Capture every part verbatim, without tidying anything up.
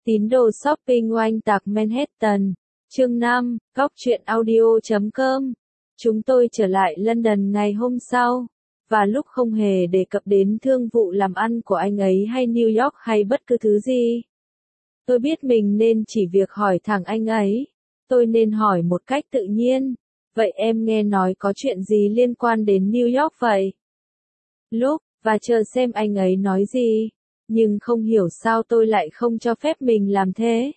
Tín đồ shopping oanh tạc Manhattan. Chương năm, góc truyện audio chấm com. Chúng tôi trở lại London ngày hôm sau, và lúc không hề đề cập đến thương vụ làm ăn của anh ấy hay New York hay bất cứ thứ gì. Tôi biết mình nên chỉ việc hỏi thẳng anh ấy. Tôi nên hỏi một cách tự nhiên. Vậy em nghe nói có chuyện gì liên quan đến New York vậy? Lúc, và chờ xem anh ấy nói gì. Nhưng không hiểu sao tôi lại không cho phép mình làm thế.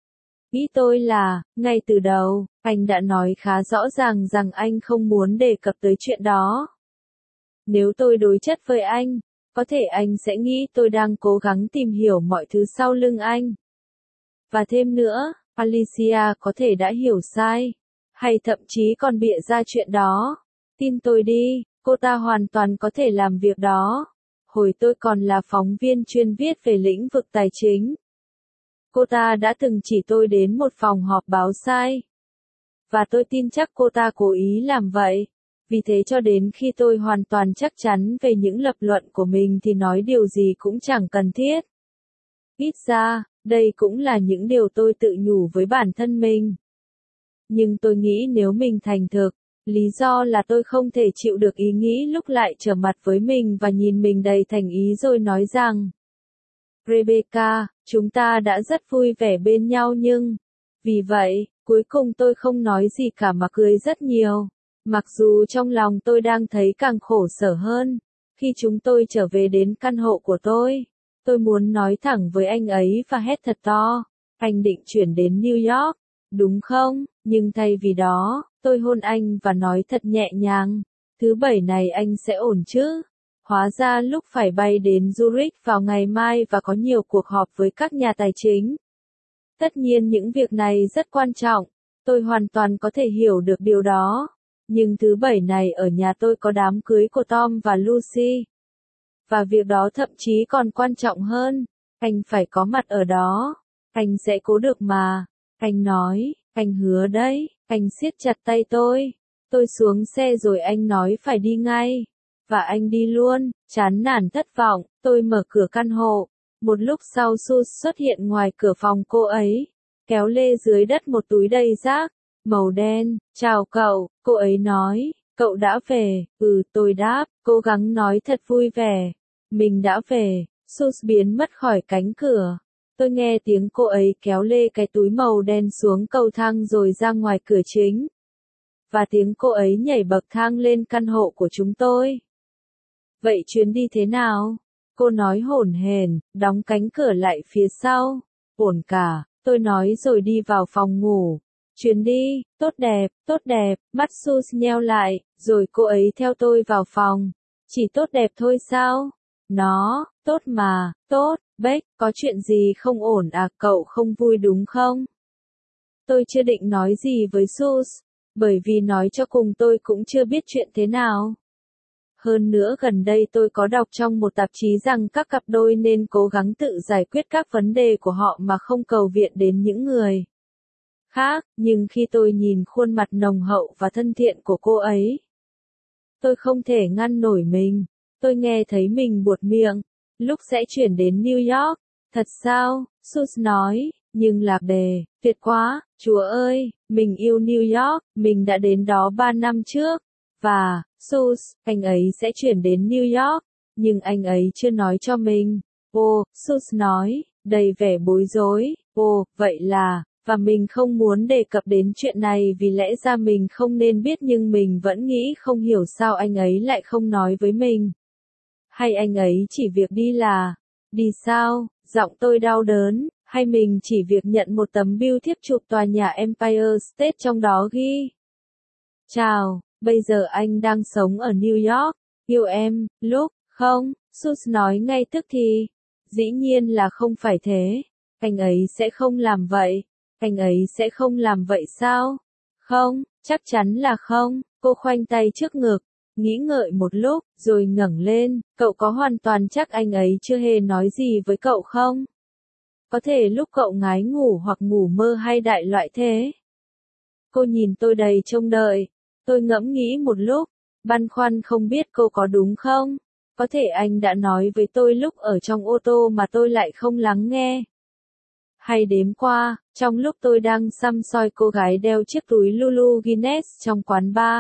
Ý tôi là, ngay từ đầu, anh đã nói khá rõ ràng rằng anh không muốn đề cập tới chuyện đó. Nếu tôi đối chất với anh, có thể anh sẽ nghĩ tôi đang cố gắng tìm hiểu mọi thứ sau lưng anh. Và thêm nữa, Alicia có thể đã hiểu sai, hay thậm chí còn bịa ra chuyện đó. Tin tôi đi, cô ta hoàn toàn có thể làm việc đó. Hồi tôi còn là phóng viên chuyên viết về lĩnh vực tài chính, cô ta đã từng chỉ tôi đến một phòng họp báo sai. Và tôi tin chắc cô ta cố ý làm vậy. Vì thế cho đến khi tôi hoàn toàn chắc chắn về những lập luận của mình thì nói điều gì cũng chẳng cần thiết. Ít ra, đây cũng là những điều tôi tự nhủ với bản thân mình. Nhưng tôi nghĩ nếu mình thành thực, lý do là tôi không thể chịu được ý nghĩ lúc lại trở mặt với mình và nhìn mình đầy thành ý rồi nói rằng: Rebecca, chúng ta đã rất vui vẻ bên nhau nhưng... Vì vậy, cuối cùng tôi không nói gì cả mà cười rất nhiều. Mặc dù trong lòng tôi đang thấy càng khổ sở hơn. Khi chúng tôi trở về đến căn hộ của tôi, tôi muốn nói thẳng với anh ấy và hét thật to: anh định chuyển đến New York, đúng không? Nhưng thay vì đó, tôi hôn anh và nói thật nhẹ nhàng: thứ bảy này anh sẽ ổn chứ? Hóa ra lúc phải bay đến Zurich vào ngày mai và có nhiều cuộc họp với các nhà tài chính. Tất nhiên những việc này rất quan trọng, tôi hoàn toàn có thể hiểu được điều đó. Nhưng thứ bảy này ở nhà tôi có đám cưới của Tom và Lucy. Và việc đó thậm chí còn quan trọng hơn, anh phải có mặt ở đó. Anh sẽ cố được mà. Anh nói, anh hứa đấy. Anh siết chặt tay tôi. Tôi xuống xe rồi anh nói phải đi ngay. Và anh đi luôn, chán nản thất vọng, tôi mở cửa căn hộ. Một lúc sau Sus xuất hiện ngoài cửa phòng cô ấy, kéo lê dưới đất một túi đầy rác, màu đen. Chào cậu, cô ấy nói, cậu đã về? Ừ, tôi đáp, cố gắng nói thật vui vẻ. Mình đã về. Sus biến mất khỏi cánh cửa. Tôi nghe tiếng cô ấy kéo lê cái túi màu đen xuống cầu thang rồi ra ngoài cửa chính. Và tiếng cô ấy nhảy bậc thang lên căn hộ của chúng tôi. Vậy chuyến đi thế nào? Cô nói hổn hển, đóng cánh cửa lại phía sau. Ổn cả, tôi nói rồi đi vào phòng ngủ. Chuyến đi, tốt đẹp, tốt đẹp, mắt Sus nheo lại, rồi cô ấy theo tôi vào phòng. Chỉ tốt đẹp thôi sao? Nó, tốt mà, tốt, Beck, có chuyện gì không ổn à, cậu không vui đúng không? Tôi chưa định nói gì với Sus, bởi vì nói cho cùng tôi cũng chưa biết chuyện thế nào. Hơn nữa gần đây tôi có đọc trong một tạp chí rằng các cặp đôi nên cố gắng tự giải quyết các vấn đề của họ mà không cầu viện đến những người khác, nhưng khi tôi nhìn khuôn mặt nồng hậu và thân thiện của cô ấy, tôi không thể ngăn nổi mình. Tôi nghe thấy mình buột miệng. Lúc sẽ chuyển đến New York, thật sao? Sus nói, nhưng lạc đề, tuyệt quá, Chúa ơi, mình yêu New York, mình đã đến đó ba năm trước. Và, Sus, anh ấy sẽ chuyển đến New York, nhưng anh ấy chưa nói cho mình. Ồ, Sus nói, đầy vẻ bối rối, ồ, vậy là, và mình không muốn đề cập đến chuyện này vì lẽ ra mình không nên biết nhưng mình vẫn nghĩ không hiểu sao anh ấy lại không nói với mình. Hay anh ấy chỉ việc đi là, đi sao, giọng tôi đau đớn, hay mình chỉ việc nhận một tấm bưu thiếp chụp tòa nhà Empire State trong đó ghi: chào, bây giờ anh đang sống ở New York, yêu em, lúc, không, Sus nói ngay tức thì, dĩ nhiên là không phải thế, anh ấy sẽ không làm vậy, anh ấy sẽ không làm vậy sao? Không, chắc chắn là không, cô khoanh tay trước ngực, nghĩ ngợi một lúc, rồi ngẩng lên, cậu có hoàn toàn chắc anh ấy chưa hề nói gì với cậu không? Có thể lúc cậu ngái ngủ hoặc ngủ mơ hay đại loại thế. Cô nhìn tôi đầy trông đợi. Tôi ngẫm nghĩ một lúc, băn khoăn không biết cô có đúng không? Có thể anh đã nói với tôi lúc ở trong ô tô mà tôi lại không lắng nghe. hay đếm qua, trong lúc tôi đang săm soi cô gái đeo chiếc túi Lulu Guinness trong quán bar.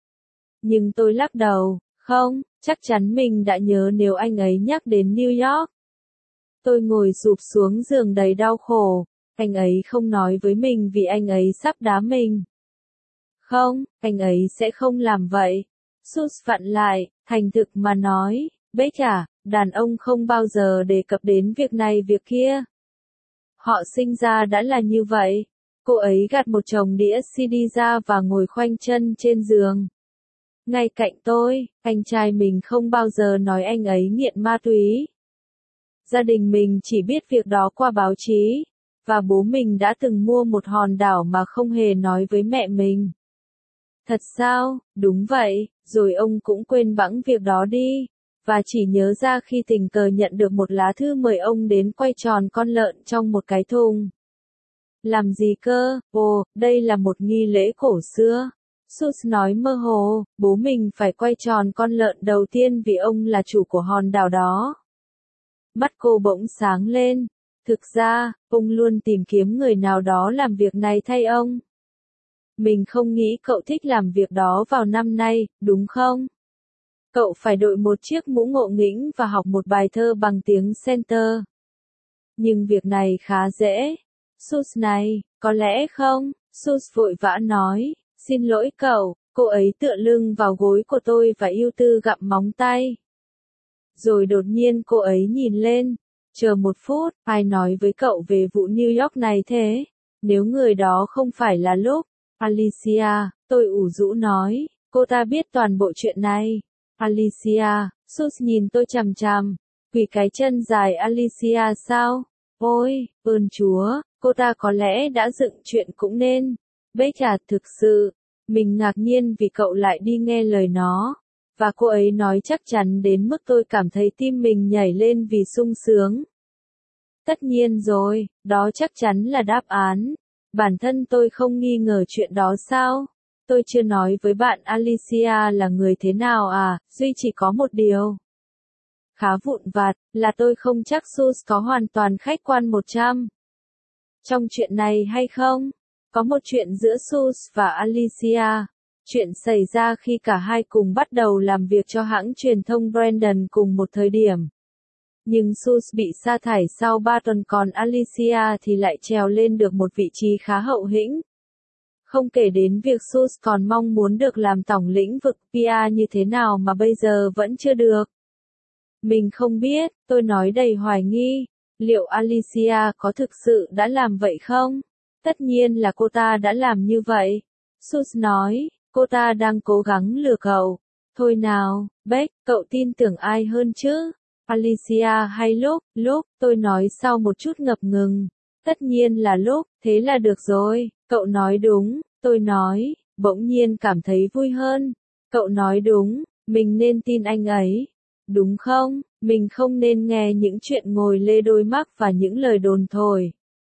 Nhưng tôi lắc đầu, không, chắc chắn mình đã nhớ nếu anh ấy nhắc đến New York. Tôi ngồi sụp xuống giường đầy đau khổ, anh ấy không nói với mình vì anh ấy sắp đá mình. Không, anh ấy sẽ không làm vậy. Sus vặn lại, thành thực mà nói, Beck à, đàn ông không bao giờ đề cập đến việc này việc kia. Họ sinh ra đã là như vậy. Cô ấy gạt một chồng đĩa xê đê ra và ngồi khoanh chân trên giường. Ngay cạnh tôi, anh trai mình không bao giờ nói anh ấy nghiện ma túy. Gia đình mình chỉ biết việc đó qua báo chí, và bố mình đã từng mua một hòn đảo mà không hề nói với mẹ mình. Thật sao? Đúng vậy, rồi ông cũng quên bẵng việc đó đi, và chỉ nhớ ra khi tình cờ nhận được một lá thư mời ông đến quay tròn con lợn trong một cái thùng. Làm gì cơ? Ồ, đây là một nghi lễ cổ xưa. Sus nói mơ hồ, bố mình phải quay tròn con lợn đầu tiên vì ông là chủ của hòn đảo đó. Mắt cô bỗng sáng lên. Thực ra, ông luôn tìm kiếm người nào đó làm việc này thay ông. Mình không nghĩ cậu thích làm việc đó vào năm nay, đúng không? Cậu phải đội một chiếc mũ ngộ nghĩnh và học một bài thơ bằng tiếng Center. Nhưng việc này khá dễ. Sus này, có lẽ không? Sus vội vã nói, xin lỗi cậu, cô ấy tựa lưng vào gối của tôi và ưu tư gặm móng tay. Rồi đột nhiên cô ấy nhìn lên, chờ một phút, ai nói với cậu về vụ New York này thế? Nếu người đó không phải là lúc, Alicia, tôi ủ rũ nói, cô ta biết toàn bộ chuyện này. Alicia, Sus nhìn tôi chằm chằm, quỳ cái chân dài Alicia sao? Ôi, ơn Chúa, cô ta có lẽ đã dựng chuyện cũng nên. Beck à, thực sự, mình ngạc nhiên vì cậu lại đi nghe lời nó. Và cô ấy nói chắc chắn đến mức tôi cảm thấy tim mình nhảy lên vì sung sướng. Tất nhiên rồi, đó chắc chắn là đáp án. Bản thân tôi không nghi ngờ chuyện đó sao? Tôi chưa nói với bạn Alicia là người thế nào à, duy chỉ có một điều. Khá vụn vặt, là tôi không chắc Sus có hoàn toàn khách quan một trăm. Trong chuyện này hay không? Có một chuyện giữa Sus và Alicia. Chuyện xảy ra khi cả hai cùng bắt đầu làm việc cho hãng truyền thông Brandon cùng một thời điểm. Nhưng Sus bị sa thải sau ba tuần còn Alicia thì lại trèo lên được một vị trí khá hậu hĩnh. Không kể đến việc Sus còn mong muốn được làm tổng lĩnh vực pê e như thế nào mà bây giờ vẫn chưa được. Mình không biết, tôi nói đầy hoài nghi. Liệu Alicia có thực sự đã làm vậy không? Tất nhiên là cô ta đã làm như vậy. Sus nói, cô ta đang cố gắng lừa cậu. Thôi nào, Beck, cậu tin tưởng ai hơn chứ? Alicia hay lúc, lúc, tôi nói sau một chút ngập ngừng. Tất nhiên là lúc, thế là được rồi, cậu nói đúng, tôi nói, bỗng nhiên cảm thấy vui hơn. Cậu nói đúng, mình nên tin anh ấy. Đúng không, mình không nên nghe những chuyện ngồi lê đôi mắt và những lời đồn thổi.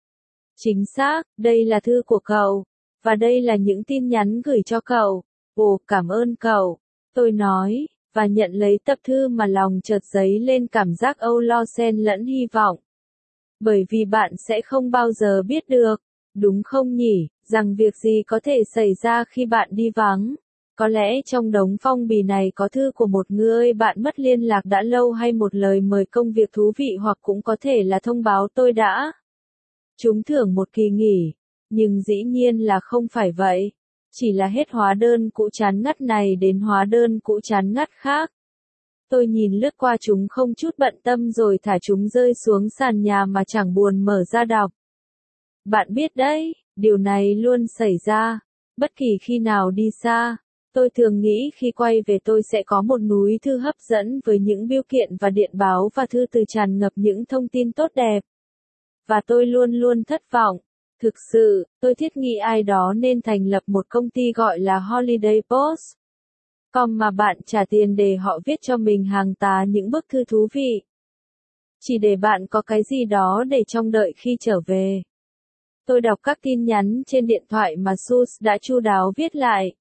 Chính xác, đây là thư của cậu. Và đây là những tin nhắn gửi cho cậu. Ồ, cảm ơn cậu. Tôi nói, và nhận lấy tập thư mà lòng chợt dấy lên cảm giác âu lo xen lẫn hy vọng. Bởi vì bạn sẽ không bao giờ biết được, đúng không nhỉ, rằng việc gì có thể xảy ra khi bạn đi vắng. Có lẽ trong đống phong bì này có thư của một người bạn mất liên lạc đã lâu hay một lời mời công việc thú vị hoặc cũng có thể là thông báo tôi đã trúng thưởng một kỳ nghỉ. Nhưng dĩ nhiên là không phải vậy. Chỉ là hết hóa đơn cũ chán ngắt này đến hóa đơn cũ chán ngắt khác. Tôi nhìn lướt qua chúng không chút bận tâm rồi thả chúng rơi xuống sàn nhà mà chẳng buồn mở ra đọc. Bạn biết đấy, điều này luôn xảy ra. Bất kỳ khi nào đi xa, tôi thường nghĩ khi quay về tôi sẽ có một núi thư hấp dẫn với những bưu kiện và điện báo và thư từ tràn ngập những thông tin tốt đẹp. Và tôi luôn luôn thất vọng. Thực sự, tôi thiết nghĩ ai đó nên thành lập một công ty gọi là Holiday Post. Com mà bạn trả tiền để họ viết cho mình hàng tá những bức thư thú vị. Chỉ để bạn có cái gì đó để trông đợi khi trở về. Tôi đọc các tin nhắn trên điện thoại mà Sus đã chu đáo viết lại.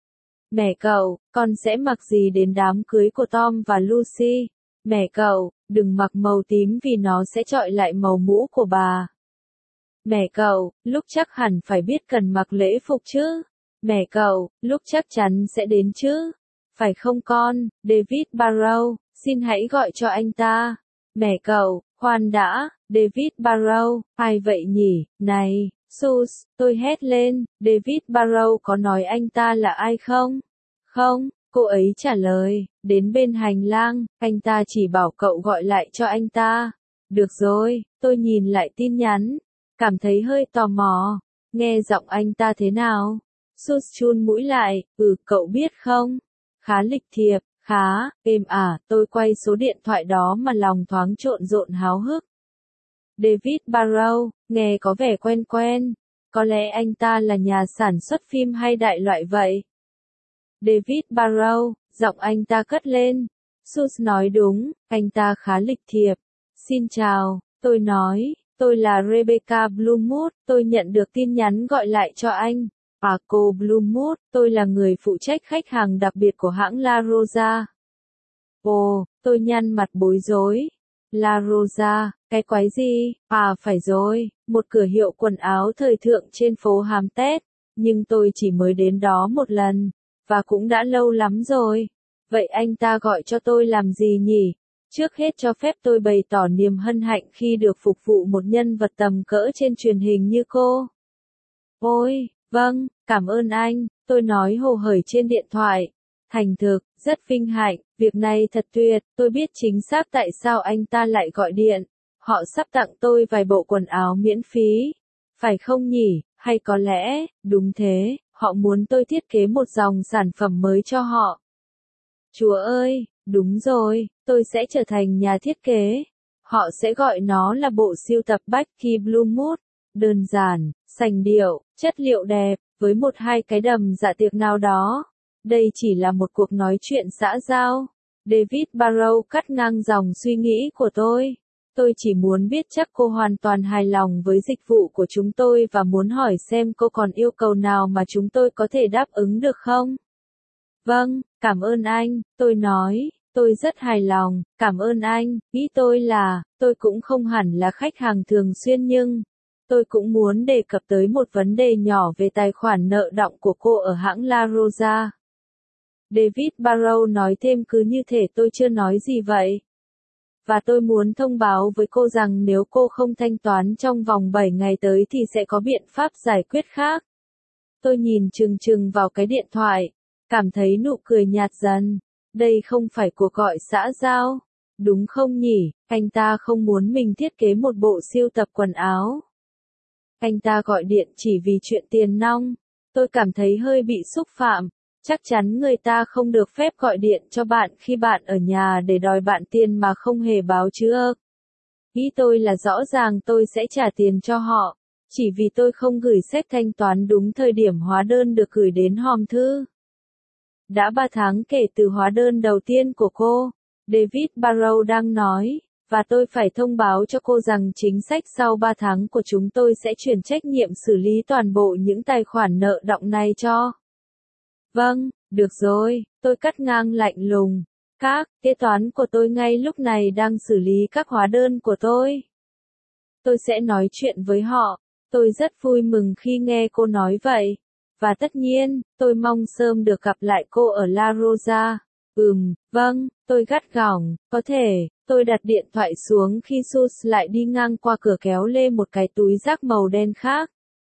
Mẹ cậu, con sẽ mặc gì đến đám cưới của Tom và Lucy? Mẹ cậu, đừng mặc màu tím vì nó sẽ chọi lại màu mũ của bà. Mẹ cậu, lúc chắc hẳn phải biết cần mặc lễ phục chứ. Mẹ cậu, lúc chắc chắn sẽ đến chứ. Phải không con, David Barrow, xin hãy gọi cho anh ta. Mẹ cậu, khoan đã, David Barrow, ai vậy nhỉ, này, Sus, tôi hét lên, David Barrow có nói anh ta là ai không? Không, cô ấy trả lời, đến bên hành lang, anh ta chỉ bảo cậu gọi lại cho anh ta. Được rồi, tôi nhìn lại tin nhắn, cảm thấy hơi tò mò, nghe giọng anh ta thế nào? Sus chun mũi lại, ừ cậu biết không? Khá lịch thiệp, khá, êm ả, tôi quay số điện thoại đó mà lòng thoáng trộn rộn háo hức. David Barrow, nghe có vẻ quen quen, có lẽ anh ta là nhà sản xuất phim hay đại loại vậy. David Barrow, giọng anh ta cất lên. Sus nói đúng, anh ta khá lịch thiệp. Xin chào, tôi nói, tôi là Rebecca Bloomwood, tôi nhận được tin nhắn gọi lại cho anh. À cô Bloomwood, tôi là người phụ trách khách hàng đặc biệt của hãng La Rosa. Ồ, tôi nhăn mặt bối rối. La Rosa, cái quái gì? À phải rồi, một cửa hiệu quần áo thời thượng trên phố Hampstead, nhưng tôi chỉ mới đến đó một lần, và cũng đã lâu lắm rồi. Vậy anh ta gọi cho tôi làm gì nhỉ? Trước hết cho phép tôi bày tỏ niềm hân hạnh khi được phục vụ một nhân vật tầm cỡ trên truyền hình như cô. Ôi, vâng, cảm ơn anh, tôi nói hồ hởi trên điện thoại. Thành thực, rất vinh hạnh, việc này thật tuyệt, tôi biết chính xác tại sao anh ta lại gọi điện. Họ sắp tặng tôi vài bộ quần áo miễn phí. Phải không nhỉ, hay có lẽ, đúng thế, họ muốn tôi thiết kế một dòng sản phẩm mới cho họ. Chúa ơi, đúng rồi, tôi sẽ trở thành nhà thiết kế. Họ sẽ gọi nó là bộ sưu tập Becky Bloomwood. Đơn giản, sành điệu, chất liệu đẹp, với một hai cái đầm dạ tiệc nào đó. Đây chỉ là một cuộc nói chuyện xã giao. David Barrow cắt ngang dòng suy nghĩ của tôi. Tôi chỉ muốn biết chắc cô hoàn toàn hài lòng với dịch vụ của chúng tôi và muốn hỏi xem cô còn yêu cầu nào mà chúng tôi có thể đáp ứng được không? Vâng, cảm ơn anh, tôi nói, tôi rất hài lòng, cảm ơn anh, ý tôi là, tôi cũng không hẳn là khách hàng thường xuyên nhưng, tôi cũng muốn đề cập tới một vấn đề nhỏ về tài khoản nợ đọng của cô ở hãng La Rosa. David Barrow nói thêm cứ như thể tôi chưa nói gì vậy. Và tôi muốn thông báo với cô rằng nếu cô không thanh toán trong vòng bảy ngày tới thì sẽ có biện pháp giải quyết khác. Tôi nhìn chừng chừng vào cái điện thoại, cảm thấy nụ cười nhạt dần. Đây không phải cuộc gọi xã giao, đúng không nhỉ? Anh ta không muốn mình thiết kế một bộ sưu tập quần áo. Anh ta gọi điện chỉ vì chuyện tiền nong. Tôi cảm thấy hơi bị xúc phạm. Chắc chắn người ta không được phép gọi điện cho bạn khi bạn ở nhà để đòi bạn tiền mà không hề báo chứ ơ. Ý tôi là rõ ràng tôi sẽ trả tiền cho họ, chỉ vì tôi không gửi séc thanh toán đúng thời điểm hóa đơn được gửi đến hòm thư. Đã ba tháng kể từ hóa đơn đầu tiên của cô, David Barrow đang nói, và tôi phải thông báo cho cô rằng chính sách sau ba tháng của chúng tôi sẽ chuyển trách nhiệm xử lý toàn bộ những tài khoản nợ đọng này cho. Vâng, được rồi, tôi cắt ngang lạnh lùng. Các kế toán của tôi ngay lúc này đang xử lý các hóa đơn của tôi. Tôi sẽ nói chuyện với họ. Tôi rất vui mừng khi nghe cô nói vậy. Và tất nhiên, tôi mong sớm được gặp lại cô ở La Rosa. Ừm, vâng, tôi gắt gỏng, có thể. Tôi đặt điện thoại xuống khi Sus lại đi ngang qua cửa kéo lê một cái túi rác màu đen khác.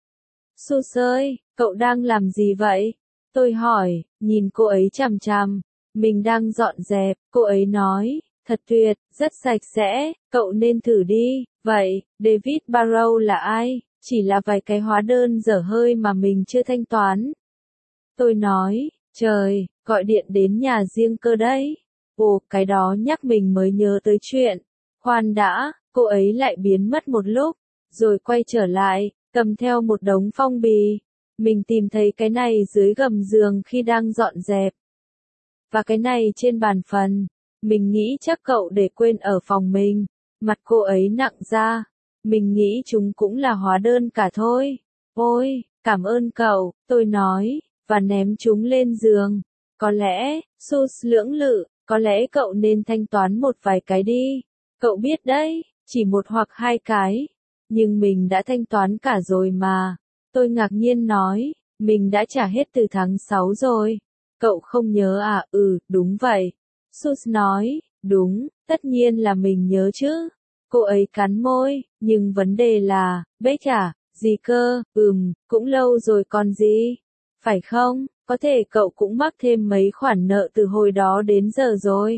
Sus ơi, cậu đang làm gì vậy? Tôi hỏi, nhìn cô ấy chằm chằm. Mình đang dọn dẹp, cô ấy nói, thật tuyệt, rất sạch sẽ, cậu nên thử đi. Vậy, David Barrow là ai? Chỉ là vài cái hóa đơn dở hơi mà mình chưa thanh toán. Tôi nói, trời, gọi điện đến nhà riêng cơ đấy. Ồ, cái đó nhắc mình mới nhớ tới chuyện. Khoan đã, cô ấy lại biến mất một lúc, rồi quay trở lại, cầm theo một đống phong bì. Mình tìm thấy cái này dưới gầm giường khi đang dọn dẹp. Và cái này trên bàn phần. Mình nghĩ chắc cậu để quên ở phòng mình. Mặt cô ấy nặng ra. Mình nghĩ chúng cũng là hóa đơn cả thôi. Ôi, cảm ơn cậu, tôi nói, và ném chúng lên giường. Có lẽ, Sus lưỡng lự, có lẽ cậu nên thanh toán một vài cái đi. Cậu biết đấy, chỉ một hoặc hai cái. Nhưng mình đã thanh toán cả rồi mà. Tôi ngạc nhiên nói, mình đã trả hết từ tháng sáu rồi. Cậu không nhớ à? Ừ, đúng vậy. Sus nói, đúng, tất nhiên là mình nhớ chứ. Cô ấy cắn môi, nhưng vấn đề là, Beck à, gì cơ, ừm, cũng lâu rồi còn gì. Phải không, có thể cậu cũng mắc thêm mấy khoản nợ từ hồi đó đến giờ rồi.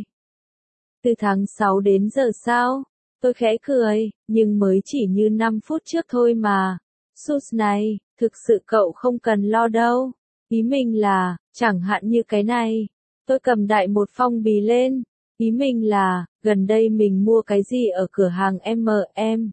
Từ tháng sáu đến giờ sao? Tôi khẽ cười, nhưng mới chỉ như năm phút trước thôi mà. Sus này, thực sự cậu không cần lo đâu. Ý mình là, chẳng hạn như cái này. Tôi cầm đại một phong bì lên. Ý mình là, gần đây mình mua cái gì ở cửa hàng em em.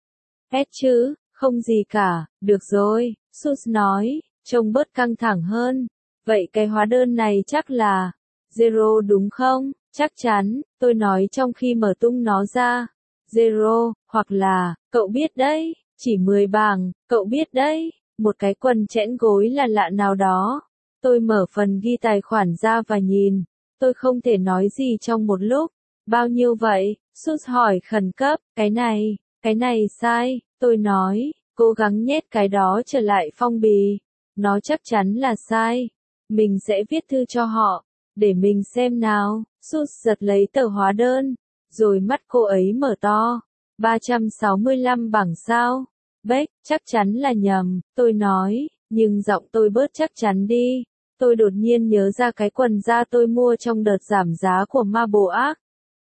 Hết chứ, không gì cả, được rồi, Sus nói, trông bớt căng thẳng hơn. Vậy cái hóa đơn này chắc là Zero đúng không? Chắc chắn, tôi nói trong khi mở tung nó ra. Zero, hoặc là, cậu biết đấy, chỉ mười bảng, cậu biết đấy, một cái quần chẽn gối là lạ nào đó. Tôi mở phần ghi tài khoản ra và nhìn, tôi không thể nói gì trong một lúc. Bao nhiêu vậy? Sus hỏi khẩn cấp, cái này, cái này sai, tôi nói, cố gắng nhét cái đó trở lại phong bì. Nó chắc chắn là sai. Mình sẽ viết thư cho họ, để mình xem nào. Sus giật lấy tờ hóa đơn, rồi mắt cô ấy mở to. ba trăm sáu mươi lăm bảng sao? Beck, chắc chắn là nhầm, tôi nói, nhưng giọng tôi bớt chắc chắn đi. Tôi đột nhiên nhớ ra cái quần da tôi mua trong đợt giảm giá của Marble Arch.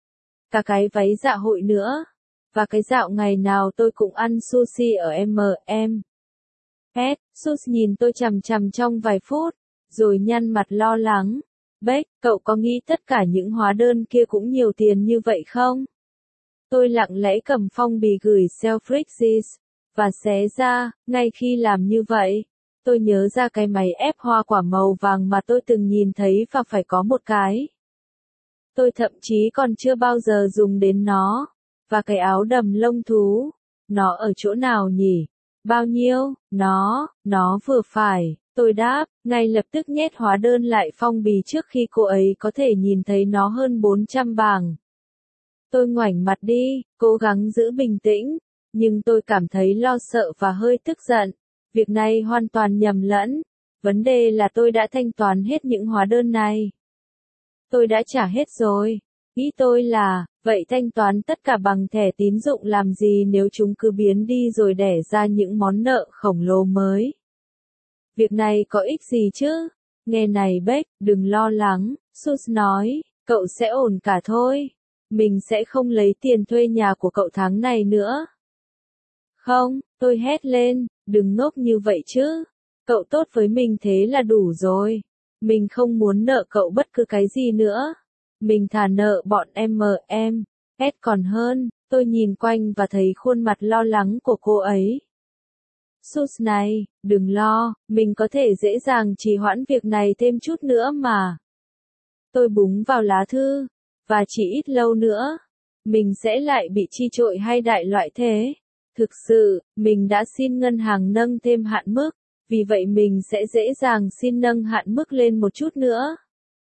Cả cái váy dạ hội nữa. Và cái dạo ngày nào tôi cũng ăn sushi ở em em. Hết, Sus nhìn tôi chằm chằm trong vài phút, rồi nhăn mặt lo lắng. Beck, cậu có nghĩ tất cả những hóa đơn kia cũng nhiều tiền như vậy không? Tôi lặng lẽ cầm phong bì gửi Selfridges, và xé ra, ngay khi làm như vậy, tôi nhớ ra cái máy ép hoa quả màu vàng mà tôi từng nhìn thấy và phải có một cái. Tôi thậm chí còn chưa bao giờ dùng đến nó. Và cái áo đầm lông thú, nó ở chỗ nào nhỉ? Bao nhiêu? Nó, nó vừa phải. Tôi đáp, ngay lập tức nhét hóa đơn lại phong bì trước khi cô ấy có thể nhìn thấy nó hơn bốn trăm bảng. Tôi ngoảnh mặt đi, cố gắng giữ bình tĩnh, nhưng tôi cảm thấy lo sợ và hơi tức giận. Việc này hoàn toàn nhầm lẫn. Vấn đề là tôi đã thanh toán hết những hóa đơn này. Tôi đã trả hết rồi. Ý tôi là, vậy thanh toán tất cả bằng thẻ tín dụng làm gì nếu chúng cứ biến đi rồi đẻ ra những món nợ khổng lồ mới? Việc này có ích gì chứ? Nghe này Beck, đừng lo lắng, Sus nói, cậu sẽ ổn cả thôi. Mình sẽ không lấy tiền thuê nhà của cậu tháng này nữa. Không, tôi hét lên, đừng ngốc như vậy chứ. Cậu tốt với mình thế là đủ rồi. Mình không muốn nợ cậu bất cứ cái gì nữa. Mình thà nợ bọn em em. Hét còn hơn, tôi nhìn quanh và thấy khuôn mặt lo lắng của cô ấy. Sus này, đừng lo, mình có thể dễ dàng trì hoãn việc này thêm chút nữa mà. Tôi búng vào lá thư, và chỉ ít lâu nữa, mình sẽ lại bị chi trội hay đại loại thế. Thực sự, mình đã xin ngân hàng nâng thêm hạn mức, vì vậy mình sẽ dễ dàng xin nâng hạn mức lên một chút nữa.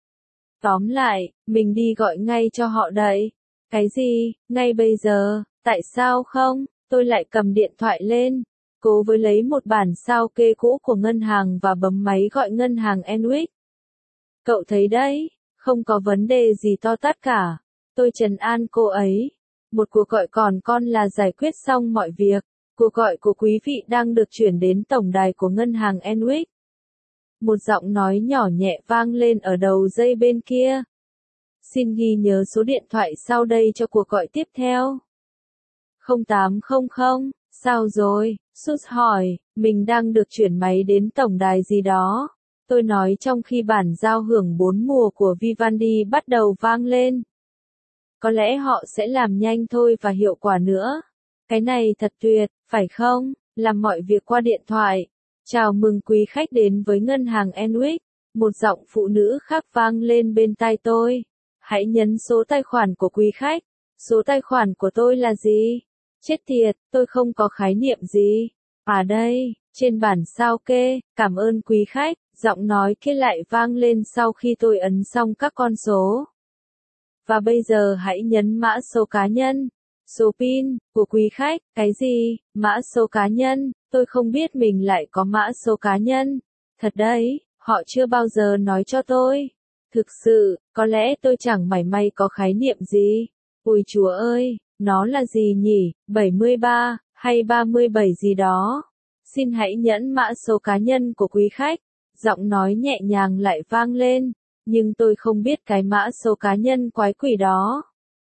Tóm lại, mình đi gọi ngay cho họ đấy. Cái gì, ngay bây giờ, tại sao không? Tôi lại cầm điện thoại lên, cố với lấy một bản sao kê cũ của ngân hàng và bấm máy gọi ngân hàng Enwick. Cậu thấy đấy, không có vấn đề gì to tát cả. Tôi trấn an cô ấy. Một cuộc gọi còn con là giải quyết xong mọi việc. Cuộc gọi của quý vị đang được chuyển đến tổng đài của ngân hàng Enwick. Một giọng nói nhỏ nhẹ vang lên ở đầu dây bên kia. Xin ghi nhớ số điện thoại sau đây cho cuộc gọi tiếp theo. không tám không không, sao rồi? Sus hỏi, mình đang được chuyển máy đến tổng đài gì đó. Tôi nói trong khi bản giao hưởng bốn mùa của Vivendi bắt đầu vang lên. Có lẽ họ sẽ làm nhanh thôi và hiệu quả nữa. Cái này thật tuyệt, phải không? Làm mọi việc qua điện thoại. Chào mừng quý khách đến với ngân hàng Enwick. Một giọng phụ nữ khác vang lên bên tai tôi. Hãy nhấn số tài khoản của quý khách. Số tài khoản của tôi là gì? Chết tiệt, tôi không có khái niệm gì. À đây, trên bản sao kê, cảm ơn quý khách. Giọng nói kia lại vang lên sau khi tôi ấn xong các con số. Và bây giờ hãy nhấn mã số cá nhân. Số pin của quý khách, cái gì? Mã số cá nhân, tôi không biết mình lại có mã số cá nhân. Thật đấy, họ chưa bao giờ nói cho tôi. Thực sự, có lẽ tôi chẳng mảy may có khái niệm gì. Ôi Chúa ơi, nó là gì nhỉ? bảy mươi ba, hay ba mươi bảy gì đó? Xin hãy nhẫn mã số cá nhân của quý khách. Giọng nói nhẹ nhàng lại vang lên, nhưng tôi không biết cái mã số cá nhân quái quỷ đó.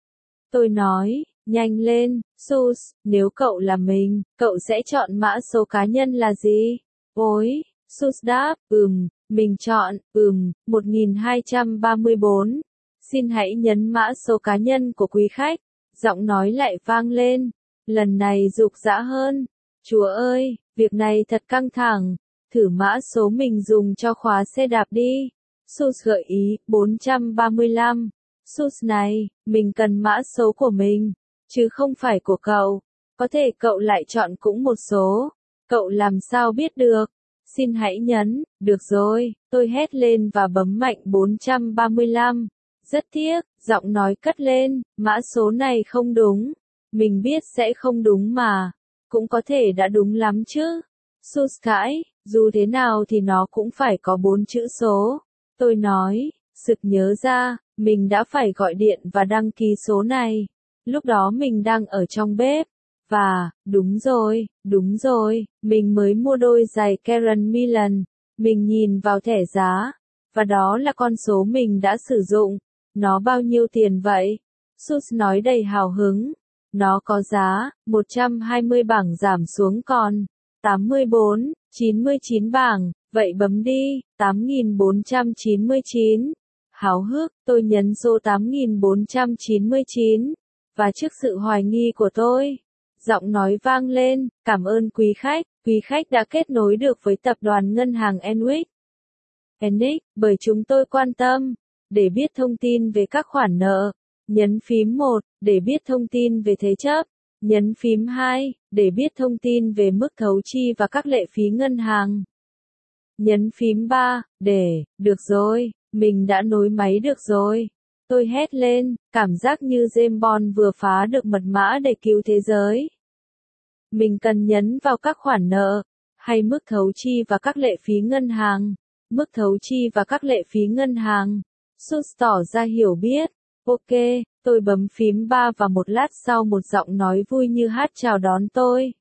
Tôi nói, nhanh lên, Sus, nếu cậu là mình, cậu sẽ chọn mã số cá nhân là gì? Ôi, Sus đáp, ừm, mình chọn, ừm, một nghìn hai trăm ba mươi bốn. Xin hãy nhấn mã số cá nhân của quý khách. Giọng nói lại vang lên, lần này rục rã hơn. Chúa ơi, việc này thật căng thẳng. Thử mã số mình dùng cho khóa xe đạp đi. Sus gợi ý, bốn trăm ba mươi lăm. Sus này, mình cần mã số của mình, chứ không phải của cậu. Có thể cậu lại chọn cũng một số. Cậu làm sao biết được? Xin hãy nhấn, được rồi, tôi hét lên và bấm mạnh bốn trăm ba mươi lăm. Rất tiếc, giọng nói cất lên, mã số này không đúng. Mình biết sẽ không đúng mà. Cũng có thể đã đúng lắm chứ. Sus cãi, dù thế nào thì nó cũng phải có bốn chữ số. Tôi nói, sực nhớ ra, mình đã phải gọi điện và đăng ký số này. Lúc đó mình đang ở trong bếp. Và, đúng rồi, đúng rồi, mình mới mua đôi giày Karen Millen. Mình nhìn vào thẻ giá. Và đó là con số mình đã sử dụng. Nó bao nhiêu tiền vậy? Sus nói đầy hào hứng. Nó có giá, một trăm hai mươi bảng giảm xuống còn tám mươi bốn, chín mươi chín bảng, vậy bấm đi, tám nghìn bốn trăm chín mươi chín. Háo hức, tôi nhấn số tám nghìn bốn trăm chín mươi chín. Và trước sự hoài nghi của tôi, giọng nói vang lên, cảm ơn quý khách, quý khách đã kết nối được với tập đoàn ngân hàng Enwick. Enwick, bởi chúng tôi quan tâm. Để biết thông tin về các khoản nợ, nhấn phím một, để biết thông tin về thế chấp, nhấn phím hai, để biết thông tin về mức thấu chi và các lệ phí ngân hàng. Nhấn phím ba, để, được rồi, mình đã nối máy được rồi. Tôi hét lên, cảm giác như James Bond vừa phá được mật mã để cứu thế giới. Mình cần nhấn vào các khoản nợ, hay mức thấu chi và các lệ phí ngân hàng. Mức thấu chi và các lệ phí ngân hàng. Sus tỏ ra hiểu biết. Ok, tôi bấm phím ba và một lát sau một giọng nói vui như hát chào đón tôi.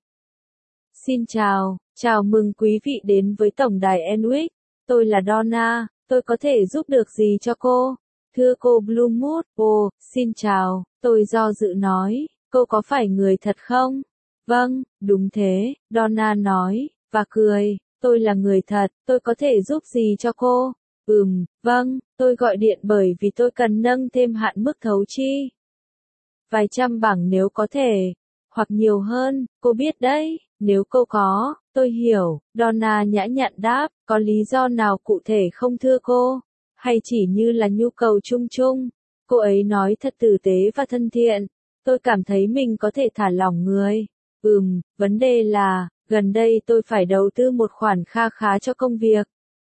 Xin chào, chào mừng quý vị đến với tổng đài Enwick. Tôi là Donna, tôi có thể giúp được gì cho cô? Thưa cô Bloomwood, ồ, xin chào, tôi do dự nói, cô có phải người thật không? Vâng, đúng thế, Donna nói, và cười, tôi là người thật, tôi có thể giúp gì cho cô? Ừm, vâng, tôi gọi điện bởi vì tôi cần nâng thêm hạn mức thấu chi. Vài trăm bảng nếu có thể, hoặc nhiều hơn, cô biết đấy, nếu cô có, tôi hiểu, Donna nhã nhặn đáp, có lý do nào cụ thể không thưa cô? Hay chỉ như là nhu cầu chung chung? Cô ấy nói thật tử tế và thân thiện, tôi cảm thấy mình có thể thả lỏng người. Ừm, vấn đề là, gần đây tôi phải đầu tư một khoản kha khá cho công việc.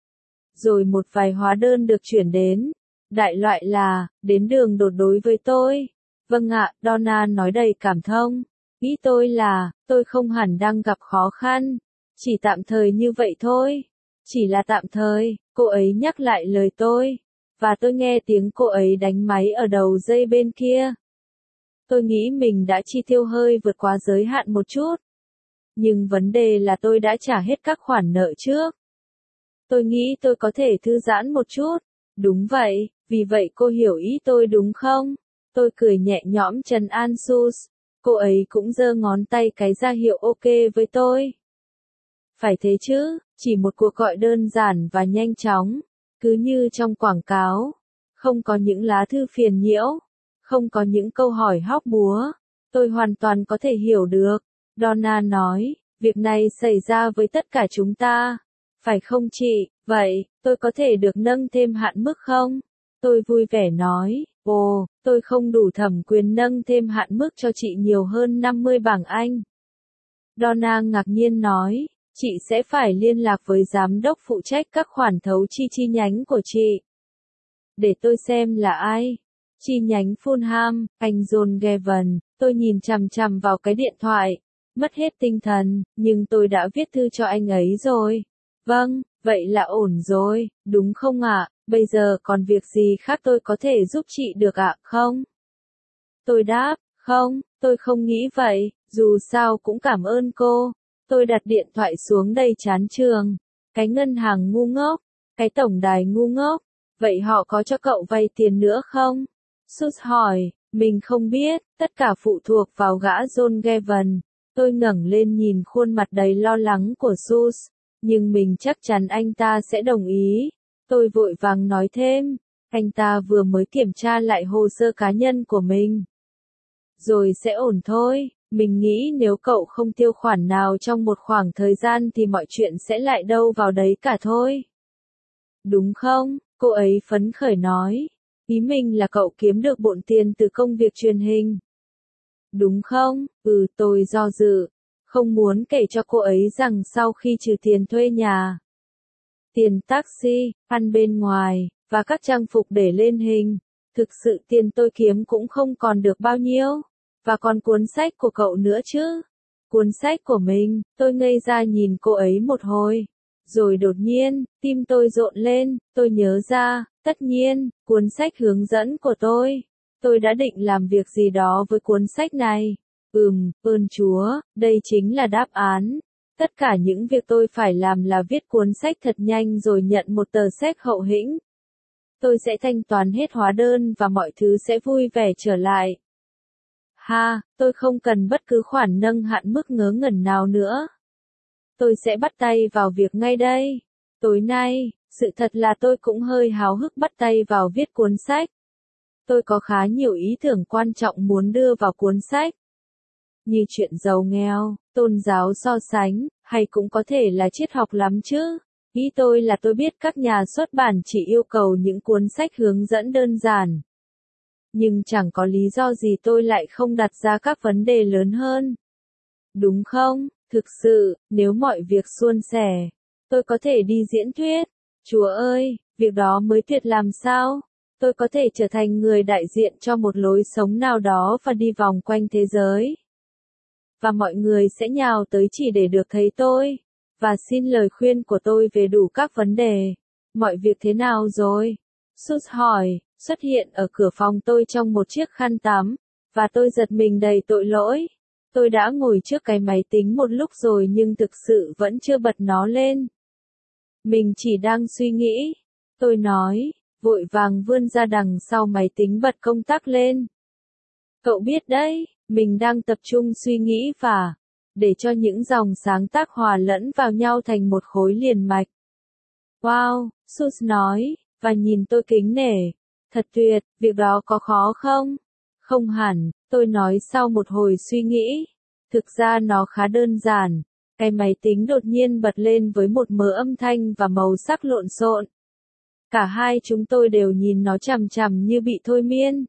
Rồi một vài hóa đơn được chuyển đến. Đại loại là, đến đường đột đối với tôi. Vâng ạ, Donna nói đầy cảm thông. Nghĩ tôi là, tôi không hẳn đang gặp khó khăn. Chỉ tạm thời như vậy thôi. Chỉ là tạm thời, cô ấy nhắc lại lời tôi. Và tôi nghe tiếng cô ấy đánh máy ở đầu dây bên kia. Tôi nghĩ mình đã chi tiêu hơi vượt quá giới hạn một chút. Nhưng vấn đề là tôi đã trả hết các khoản nợ trước. Tôi nghĩ tôi có thể thư giãn một chút. Đúng vậy, vì vậy cô hiểu ý tôi đúng không? Tôi cười nhẹ nhõm trấn an Sus. Cô ấy cũng giơ ngón tay cái ra hiệu ok với tôi. Phải thế chứ, chỉ một cuộc gọi đơn giản và nhanh chóng. Cứ như trong quảng cáo. Không có những lá thư phiền nhiễu. Không có những câu hỏi hóc búa. Tôi hoàn toàn có thể hiểu được. Donna nói, việc này xảy ra với tất cả chúng ta. Phải không chị? Vậy, tôi có thể được nâng thêm hạn mức không? Tôi vui vẻ nói, ồ, tôi không đủ thẩm quyền nâng thêm hạn mức cho chị nhiều hơn năm mươi bảng Anh. Donna ngạc nhiên nói, chị sẽ phải liên lạc với giám đốc phụ trách các khoản thấu chi chi nhánh của chị. Để tôi xem là ai. Chi nhánh Fulham, anh John Gavin, Tôi nhìn chằm chằm vào cái điện thoại, mất hết tinh thần, nhưng tôi đã viết thư cho anh ấy rồi. Vâng, vậy là ổn rồi, đúng không ạ? Bây giờ còn việc gì khác tôi có thể giúp chị được ạ, không? Tôi đáp, không, tôi không nghĩ vậy, dù sao cũng cảm ơn cô. Tôi đặt điện thoại xuống đầy chán trường. Cái ngân hàng ngu ngốc, cái tổng đài ngu ngốc, vậy họ có cho cậu vay tiền nữa không? Sus hỏi, mình không biết, tất cả phụ thuộc vào gã John Gavin. Tôi ngẩng lên nhìn khuôn mặt đầy lo lắng của Sus, nhưng mình chắc chắn anh ta sẽ đồng ý. Tôi vội vàng nói thêm, anh ta vừa mới kiểm tra lại hồ sơ cá nhân của mình. Rồi sẽ ổn thôi, mình nghĩ nếu cậu không tiêu khoản nào trong một khoảng thời gian thì mọi chuyện sẽ lại đâu vào đấy cả thôi. Đúng không? Cô ấy phấn khởi nói. Ý mình là cậu kiếm được bộn tiền từ công việc truyền hình. Đúng không? Ừ, tôi do dự. Không muốn kể cho cô ấy rằng sau khi trừ tiền thuê nhà, tiền taxi, ăn bên ngoài, và các trang phục để lên hình, thực sự tiền tôi kiếm cũng không còn được bao nhiêu. Và còn cuốn sách của cậu nữa chứ. Cuốn sách của mình, tôi ngây ra nhìn cô ấy một hồi. Rồi đột nhiên, tim tôi rộn lên, tôi nhớ ra, tất nhiên, cuốn sách hướng dẫn của tôi. Tôi đã định làm việc gì đó với cuốn sách này. Ừm, ơn Chúa, đây chính là đáp án. Tất cả những việc tôi phải làm là viết cuốn sách thật nhanh rồi nhận một tờ séc hậu hĩnh. Tôi sẽ thanh toán hết hóa đơn và mọi thứ sẽ vui vẻ trở lại. Ha, tôi không cần bất cứ khoản nâng hạn mức ngớ ngẩn nào nữa. Tôi sẽ bắt tay vào việc ngay đây. Tối nay, sự thật là tôi cũng hơi háo hức bắt tay vào viết cuốn sách. Tôi có khá nhiều ý tưởng quan trọng muốn đưa vào cuốn sách. Như chuyện giàu nghèo, tôn giáo so sánh, hay cũng có thể là triết học lắm chứ. Ý tôi là tôi biết các nhà xuất bản chỉ yêu cầu những cuốn sách hướng dẫn đơn giản. Nhưng chẳng có lý do gì tôi lại không đặt ra các vấn đề lớn hơn. Đúng không? Thực sự, nếu mọi việc suôn sẻ, tôi có thể đi diễn thuyết. Chúa ơi, việc đó mới tuyệt làm sao? Tôi có thể trở thành người đại diện cho một lối sống nào đó và đi vòng quanh thế giới. Và mọi người sẽ nhào tới chỉ để được thấy tôi, và xin lời khuyên của tôi về đủ các vấn đề. Mọi việc thế nào rồi? Sus hỏi, xuất hiện ở cửa phòng tôi trong một chiếc khăn tắm, và tôi giật mình đầy tội lỗi. Tôi đã ngồi trước cái máy tính một lúc rồi nhưng thực sự vẫn chưa bật nó lên. Mình chỉ đang suy nghĩ. Tôi nói, vội vàng vươn ra đằng sau máy tính bật công tắc lên. Cậu biết đấy, mình đang tập trung suy nghĩ và để cho những dòng sáng tác hòa lẫn vào nhau thành một khối liền mạch. Wow, Sus nói, và nhìn tôi kính nể. Thật tuyệt, việc đó có khó không? Không hẳn, tôi nói sau một hồi suy nghĩ. Thực ra nó khá đơn giản. Cái máy tính đột nhiên bật lên với một mớ âm thanh và màu sắc lộn xộn. Cả hai chúng tôi đều nhìn nó chằm chằm như bị thôi miên.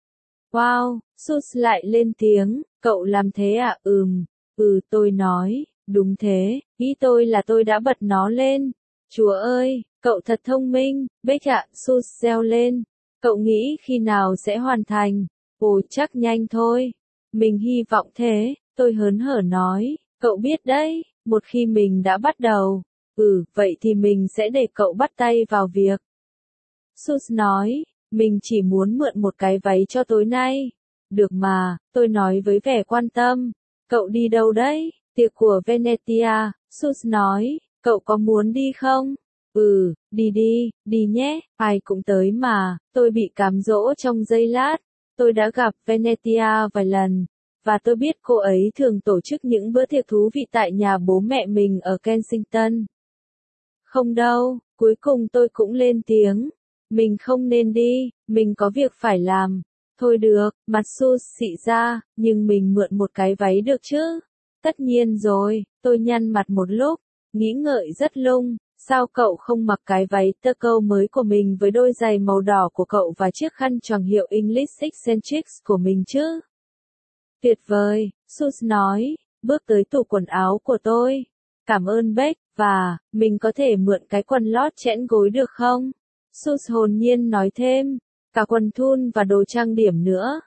Wow, Sus lại lên tiếng, cậu làm thế à? Ừm, ừ tôi nói, đúng thế, ý tôi là tôi đã bật nó lên. Chúa ơi, cậu thật thông minh, Beck ạ, Sus reo lên. Cậu nghĩ khi nào sẽ hoàn thành? Ồ chắc nhanh thôi. Mình hy vọng thế, tôi hớn hở nói, cậu biết đấy, một khi mình đã bắt đầu. Ừ, vậy thì mình sẽ để cậu bắt tay vào việc. Sus nói, mình chỉ muốn mượn một cái váy cho tối nay. Được mà, tôi nói với vẻ quan tâm. Cậu đi đâu đấy? Tiệc của Venetia, Sus nói, cậu có muốn đi không? Ừ, đi đi, đi nhé, ai cũng tới mà, tôi bị cám dỗ trong giây lát. Tôi đã gặp Venetia vài lần, và tôi biết cô ấy thường tổ chức những bữa tiệc thú vị tại nhà bố mẹ mình ở Kensington. Không đâu, cuối cùng tôi cũng lên tiếng. Mình không nên đi, mình có việc phải làm. Thôi được, mặt Sus xị ra, nhưng mình mượn một cái váy được chứ? Tất nhiên rồi, tôi nhăn mặt một lúc, nghĩ ngợi rất lung, sao cậu không mặc cái váy tơ câu mới của mình với đôi giày màu đỏ của cậu và chiếc khăn choàng hiệu English Eccentrics của mình chứ? Tuyệt vời, Sus nói, bước tới tủ quần áo của tôi. Cảm ơn Beck, và, mình có thể mượn cái quần lót chẽn gối được không? Sus hồn nhiên nói thêm, cả quần thun và đồ trang điểm nữa.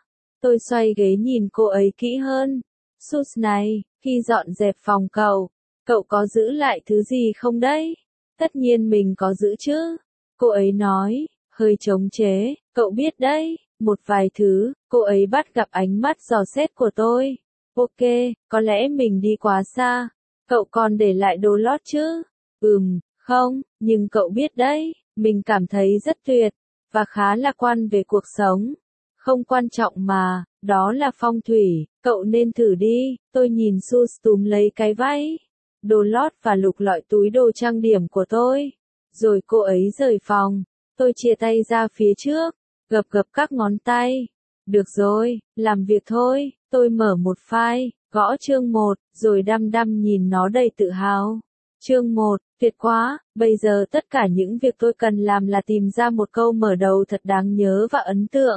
Tôi xoay ghế nhìn cô ấy kỹ hơn. Sus này, khi dọn dẹp phòng cậu, cậu có giữ lại thứ gì không đấy? Tất nhiên mình có giữ chứ. Cô ấy nói, hơi chống chế, cậu biết đấy, một vài thứ. Cô ấy bắt gặp ánh mắt dò xét của tôi. Ok, có lẽ mình đi quá xa. Cậu còn để lại đồ lót chứ? Ừm, không, nhưng cậu biết đấy, mình cảm thấy rất tuyệt, và khá lạc quan về cuộc sống. Không quan trọng mà, đó là phong thủy, cậu nên thử đi. Tôi nhìn Sus túm lấy cái váy, đồ lót và lục lọi túi đồ trang điểm của tôi. Rồi cô ấy rời phòng. Tôi chia tay ra phía trước, gập gập các ngón tay. Được rồi, làm việc thôi. Tôi mở một file, gõ chương một, rồi đăm đăm nhìn nó đầy tự hào. Chương một, tuyệt quá, bây giờ tất cả những việc tôi cần làm là tìm ra một câu mở đầu thật đáng nhớ và ấn tượng.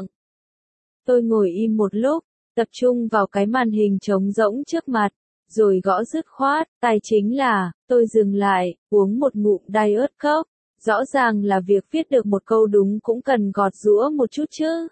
Tôi ngồi im một lúc, tập trung vào cái màn hình trống rỗng trước mặt, rồi gõ dứt khoát. Tài chính là, tôi dừng lại, uống một ngụm Diet Coke. Rõ ràng là việc viết được một câu đúng cũng cần gọt giũa một chút chứ.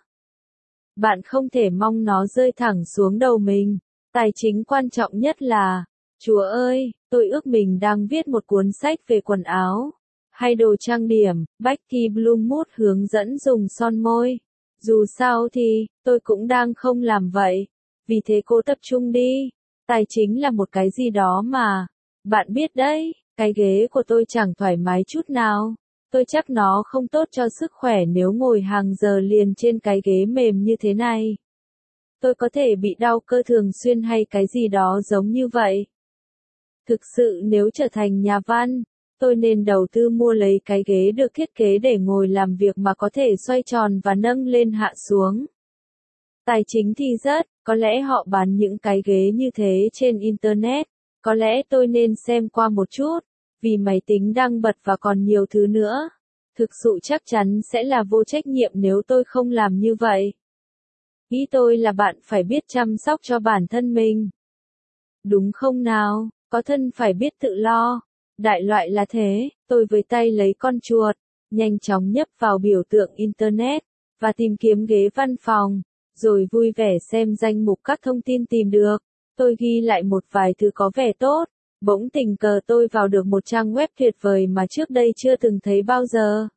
Bạn không thể mong nó rơi thẳng xuống đầu mình. Tài chính quan trọng nhất là, Chúa ơi, tôi ước mình đang viết một cuốn sách về quần áo, hay đồ trang điểm. Becky Bloomwood hướng dẫn dùng son môi. Dù sao thì, tôi cũng đang không làm vậy. Vì thế cố tập trung đi. Tài chính là một cái gì đó mà, bạn biết đấy, cái ghế của tôi chẳng thoải mái chút nào. Tôi chắc nó không tốt cho sức khỏe nếu ngồi hàng giờ liền trên cái ghế mềm như thế này. Tôi có thể bị đau cơ thường xuyên hay cái gì đó giống như vậy. Thực sự nếu trở thành nhà văn, tôi nên đầu tư mua lấy cái ghế được thiết kế để ngồi làm việc mà có thể xoay tròn và nâng lên hạ xuống. Tài chính thì rất, có lẽ họ bán những cái ghế như thế trên Internet. Có lẽ tôi nên xem qua một chút, vì máy tính đang bật và còn nhiều thứ nữa. Thực sự chắc chắn sẽ là vô trách nhiệm nếu tôi không làm như vậy. Ý tôi là bạn phải biết chăm sóc cho bản thân mình. Đúng không nào? Có thân phải biết tự lo. Đại loại là thế. Tôi với tay lấy con chuột, nhanh chóng nhấp vào biểu tượng Internet, và tìm kiếm ghế văn phòng, rồi vui vẻ xem danh mục các thông tin tìm được. Tôi ghi lại một vài thứ có vẻ tốt. Bỗng tình cờ tôi vào được một trang web tuyệt vời mà trước đây chưa từng thấy bao giờ.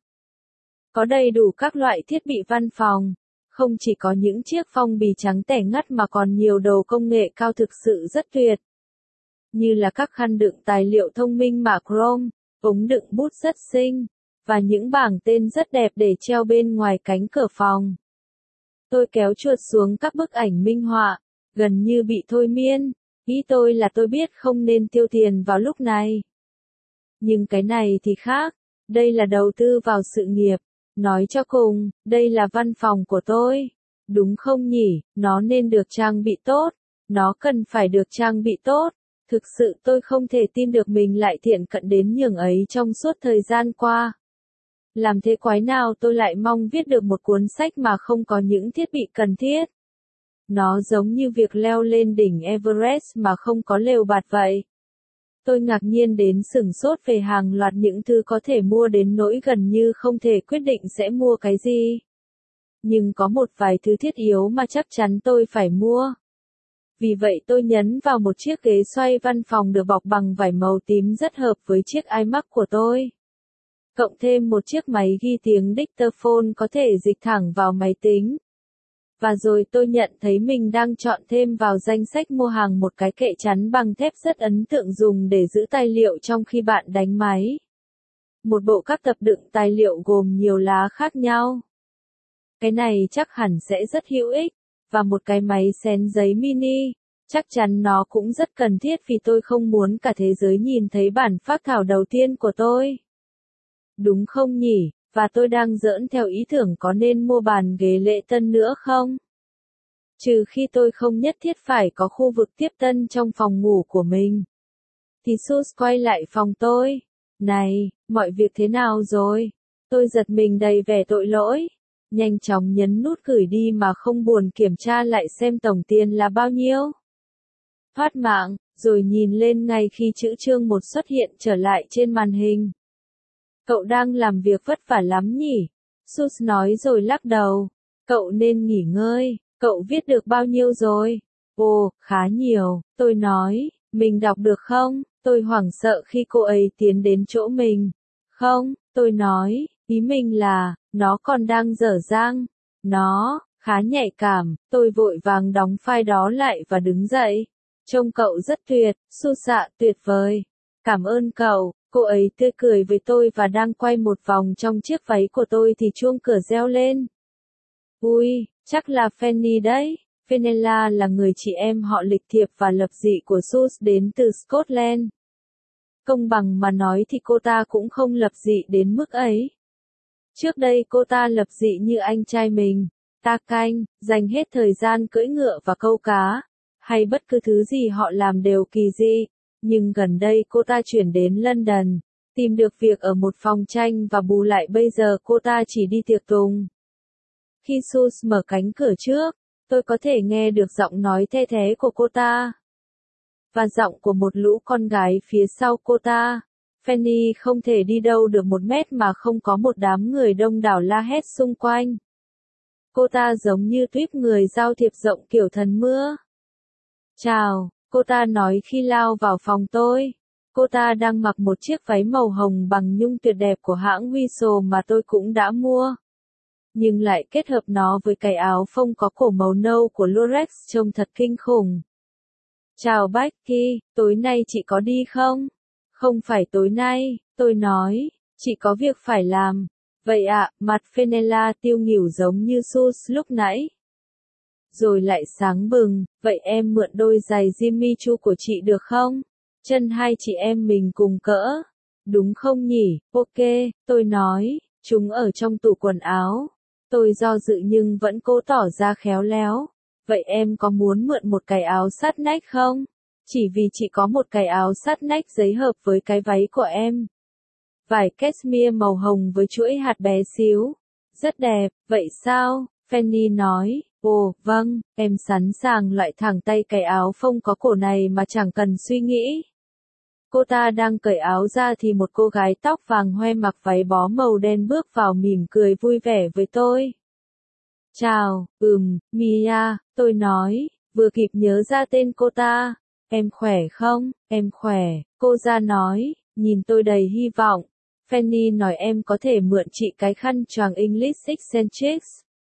Có đầy đủ các loại thiết bị văn phòng. Không chỉ có những chiếc phong bì trắng tẻ ngắt mà còn nhiều đồ công nghệ cao thực sự rất tuyệt. Như là các khăn đựng tài liệu thông minh mạ chrome, ống đựng bút rất xinh, và những bảng tên rất đẹp để treo bên ngoài cánh cửa phòng. Tôi kéo chuột xuống các bức ảnh minh họa, gần như bị thôi miên. Ý tôi là tôi biết không nên tiêu tiền vào lúc này. Nhưng cái này thì khác, đây là đầu tư vào sự nghiệp. Nói cho cùng, đây là văn phòng của tôi. Đúng không nhỉ, nó nên được trang bị tốt. Nó cần phải được trang bị tốt. Thực sự tôi không thể tin được mình lại thiện cận đến nhường ấy trong suốt thời gian qua. Làm thế quái nào tôi lại mong viết được một cuốn sách mà không có những thiết bị cần thiết. Nó giống như việc leo lên đỉnh Everest mà không có lều bạt vậy. Tôi ngạc nhiên đến sửng sốt về hàng loạt những thứ có thể mua đến nỗi gần như không thể quyết định sẽ mua cái gì. Nhưng có một vài thứ thiết yếu mà chắc chắn tôi phải mua. Vì vậy tôi nhấn vào một chiếc ghế xoay văn phòng được bọc bằng vải màu tím rất hợp với chiếc iMac của tôi. Cộng thêm một chiếc máy ghi tiếng dictaphone có thể dịch thẳng vào máy tính. Và rồi tôi nhận thấy mình đang chọn thêm vào danh sách mua hàng một cái kệ chắn bằng thép rất ấn tượng dùng để giữ tài liệu trong khi bạn đánh máy. Một bộ các tập đựng tài liệu gồm nhiều lá khác nhau. Cái này chắc hẳn sẽ rất hữu ích. Và một cái máy xén giấy mini. Chắc chắn nó cũng rất cần thiết vì tôi không muốn cả thế giới nhìn thấy bản phác thảo đầu tiên của tôi. Đúng không nhỉ? Và tôi đang giỡn theo ý tưởng có nên mua bàn ghế lễ tân nữa không? Trừ khi tôi không nhất thiết phải có khu vực tiếp tân trong phòng ngủ của mình. Thì Sus quay lại phòng tôi. Này, mọi việc thế nào rồi? Tôi giật mình đầy vẻ tội lỗi. Nhanh chóng nhấn nút gửi đi mà không buồn kiểm tra lại xem tổng tiền là bao nhiêu. Thoát mạng, rồi nhìn lên ngay khi chữ chương một xuất hiện trở lại trên màn hình. Cậu đang làm việc vất vả lắm nhỉ? Sus nói rồi lắc đầu. Cậu nên nghỉ ngơi. Cậu viết được bao nhiêu rồi? Ồ, khá nhiều, tôi nói, mình đọc được không? Tôi hoảng sợ khi cô ấy tiến đến chỗ mình. Không, tôi nói, ý mình là, nó còn đang dở dang. Nó, khá nhạy cảm, tôi vội vàng đóng file đó lại và đứng dậy. Trông cậu rất tuyệt, su xạ tuyệt vời. Cảm ơn cậu, cô ấy tươi cười với tôi và đang quay một vòng trong chiếc váy của tôi thì chuông cửa reo lên. Ui, chắc là Fanny đấy. Fenella là người chị em họ lịch thiệp và lập dị của Sus đến từ Scotland. Công bằng mà nói thì cô ta cũng không lập dị đến mức ấy. Trước đây cô ta lập dị như anh trai mình, Ta Canh, dành hết thời gian cưỡi ngựa và câu cá, hay bất cứ thứ gì họ làm đều kỳ dị. Nhưng gần đây cô ta chuyển đến London, tìm được việc ở một phòng tranh và bù lại bây giờ cô ta chỉ đi tiệc tùng. Khi Sus mở cánh cửa trước, tôi có thể nghe được giọng nói the thé của cô ta. Và giọng của một lũ con gái phía sau cô ta. Fanny không thể đi đâu được một mét mà không có một đám người đông đảo la hét xung quanh. Cô ta giống như tuyếp người giao thiệp rộng kiểu thần mưa. Chào, cô ta nói khi lao vào phòng tôi. Cô ta đang mặc một chiếc váy màu hồng bằng nhung tuyệt đẹp của hãng Whistle mà tôi cũng đã mua. Nhưng lại kết hợp nó với cái áo phông có cổ màu nâu của Lorex trông thật kinh khủng. Chào Becky, tối nay chị có đi không? Không phải tối nay, tôi nói, chị có việc phải làm. Vậy ạ, à, mặt Fenella tiêu nghỉu giống như Sus lúc nãy. Rồi lại sáng bừng, vậy em mượn đôi giày Jimmy Choo của chị được không? Chân hai chị em mình cùng cỡ. Đúng không nhỉ? Ok, tôi nói, chúng ở trong tủ quần áo. Tôi do dự nhưng vẫn cố tỏ ra khéo léo. Vậy em có muốn mượn một cái áo sát nách không? Chỉ vì chị có một cái áo sát nách giấy hợp với cái váy của em. Vải cashmere màu hồng với chuỗi hạt bé xíu. Rất đẹp, vậy sao? Fanny nói, ồ, vâng, em sẵn sàng loại thẳng tay cái áo phông có cổ này mà chẳng cần suy nghĩ. Cô ta đang cởi áo ra thì một cô gái tóc vàng hoe mặc váy bó màu đen bước vào mỉm cười vui vẻ với tôi. Chào, ừm, Mia, tôi nói, vừa kịp nhớ ra tên cô ta. Em khỏe không? Em khỏe, cô ra nói, nhìn tôi đầy hy vọng. Fanny nói em có thể mượn chị cái khăn choàng English Eccentrics.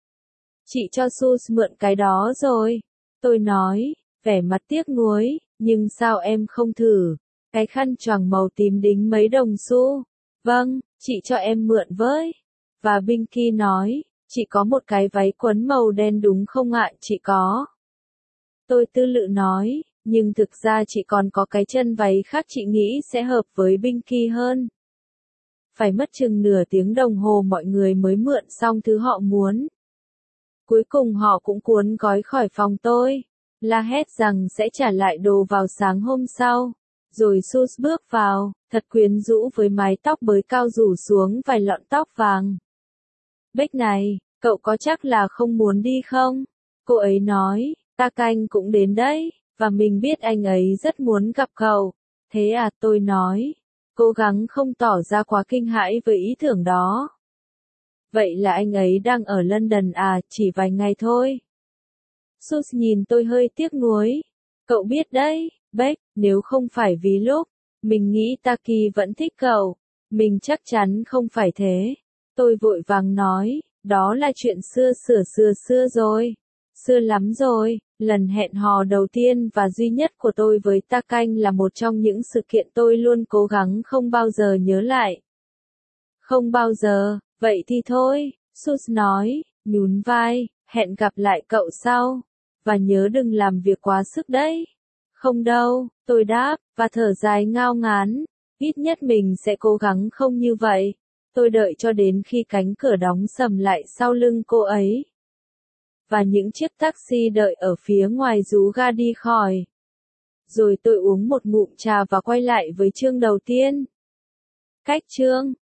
Chị cho Sus mượn cái đó rồi. Tôi nói, vẻ mặt tiếc nuối, nhưng sao em không thử? Cái khăn choàng màu tím đính mấy đồng xu. Vâng, chị cho em mượn với. Và Binky nói, chị có một cái váy quấn màu đen đúng không ạ? Chị có. Tôi tư lự nói, nhưng thực ra chị còn có cái chân váy khác chị nghĩ sẽ hợp với Binky hơn. Phải mất chừng nửa tiếng đồng hồ mọi người mới mượn xong thứ họ muốn. Cuối cùng họ cũng cuốn gói khỏi phòng tôi. La hét rằng sẽ trả lại đồ vào sáng hôm sau. Rồi Sus bước vào, thật quyến rũ với mái tóc bới cao rủ xuống vài lọn tóc vàng. Bếch này, cậu có chắc là không muốn đi không? Cô ấy nói, Ta Canh cũng đến đấy, và mình biết anh ấy rất muốn gặp cậu. Thế à, tôi nói, cố gắng không tỏ ra quá kinh hãi với ý tưởng đó. Vậy là anh ấy đang ở London à, chỉ vài ngày thôi. Sus nhìn tôi hơi tiếc nuối. Cậu biết đấy, Beck, nếu không phải vì lúc mình nghĩ Taki vẫn thích cậu, mình chắc chắn không phải thế. Tôi vội vàng nói, đó là chuyện xưa xưa xưa xưa rồi. Xưa lắm rồi, lần hẹn hò đầu tiên và duy nhất của tôi với Ta Canh là một trong những sự kiện tôi luôn cố gắng không bao giờ nhớ lại. Không bao giờ, vậy thì thôi, Sus nói, nhún vai, hẹn gặp lại cậu sau. Và nhớ đừng làm việc quá sức đấy. Không đâu, tôi đáp, và thở dài ngao ngán. Ít nhất mình sẽ cố gắng không như vậy. Tôi đợi cho đến khi cánh cửa đóng sầm lại sau lưng cô ấy. Và những chiếc taxi đợi ở phía ngoài rú ga đi khỏi. Rồi tôi uống một ngụm trà và quay lại với chương đầu tiên. Cách chương